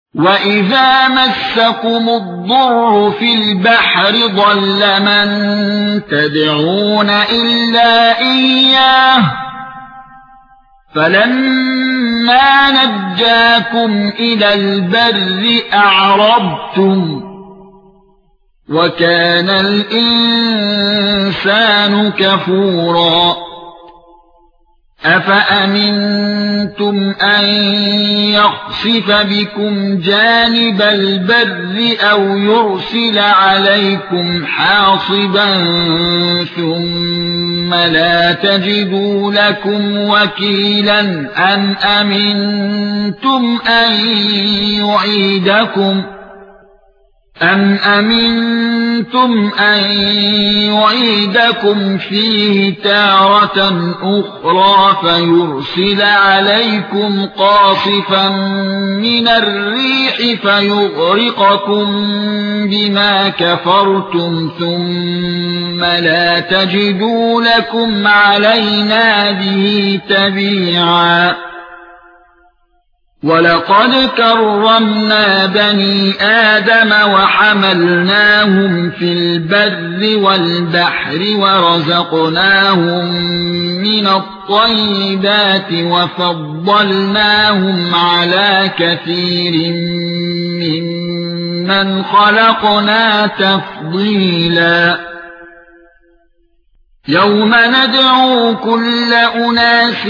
وَإِذَا مَسَّكُمُ الضُّرُّ فِي الْبَحْرِ ضَلَّ مَن تَدْعُونَ إِلَّا إِيَّاهُ فَلَمَّا نَجَّاكُمْ إِلَى الْبَرِّ أَعْرَضْتُمْ وَكَانَ الْإِنسَانُ كَفُورًا أَفَأَمِنْتُمْ أَنْ يَخْسِفَ بِكُمْ جَانِبَ الْبَرِّ أَوْ يُرْسِلَ عَلَيْكُمْ حَاصِبًا ثُمَّ لَا تَجِدُوا لَكُمْ وَكِيلًا أَمْ أَمِنْتُمْ أَن يُعِيدَكُمْ فِيهِ تَارَةً أُخْرَى فَيُرْسِلَ عَلَيْكُمْ قَاصِفًا مِنَ الرِّيحِ فَيُغْرِقَكُم بِمَا كَفَرْتُمْ ثُمَّ لا تَجِدُوا لَكُمْ عَلَيْنَا بِهِ تَبِيعًا وَلَقَدْ كَرَّمْنَا بَنِي آدَمَ وَحَمَلْنَاهُمْ فِي الْبَرِّ وَالْبَحْرِ وَرَزَقْنَاهُم مِّنَ الطَّيِّبَاتِ وَفَضَّلْنَاهُمْ عَلَى كَثِيرٍ مِّمَّنْ خَلَقْنَا تَفْضِيلًا يَوْمَ نَدْعُو كُلَّ أُنَاسٍ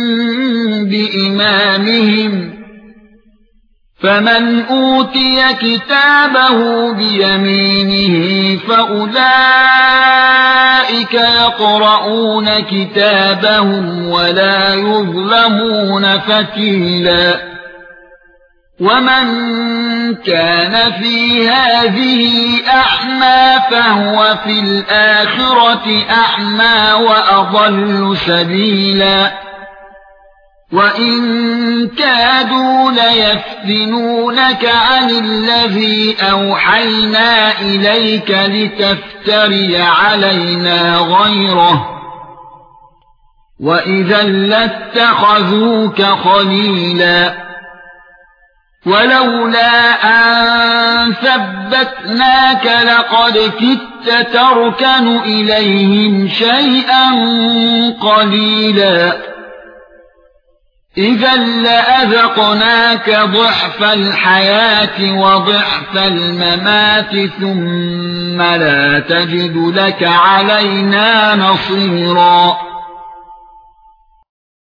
بِإِمَامِهِمْ فَمَنْ أُوتِيَ كِتَابَهُ بِيَمِينِهِ فَأُولَئِكَ يَقْرَؤُونَ كِتَابَهُمْ وَلَا يُظْلَمُونَ فَتِيلًا وَمَنْ كَانَ فِي هَذِهِ أَعْمَى فَهُوَ فِي الْآخِرَةِ أَعْمَى وَأَضَلُّ سَبِيلًا وَإِن كَادُوا لَيَفْتِنُونَكَ عَنِ الَّذِي أَوْحَيْنَا إِلَيْكَ لِتَفْتَرِيَ عَلَيْنَا غَيْرَهُ وَإِذًا لَّاتَّخَذُوكَ خَلِيلًا وَلَوْلَا أَن ثَبَّتْنَاكَ لَقَدْ كِدتَّ تَرْكَنُ إِلَيْهِمْ شَيْئًا قَلِيلًا إِذًا لَّأَذَقْنَاكَ ضِعْفَ الْحَيَاةِ وَضِعْفَ الْمَمَاتِ ثُمَّ لَا تَجِدُ لَكَ عَلَيْنَا نَصِيرًا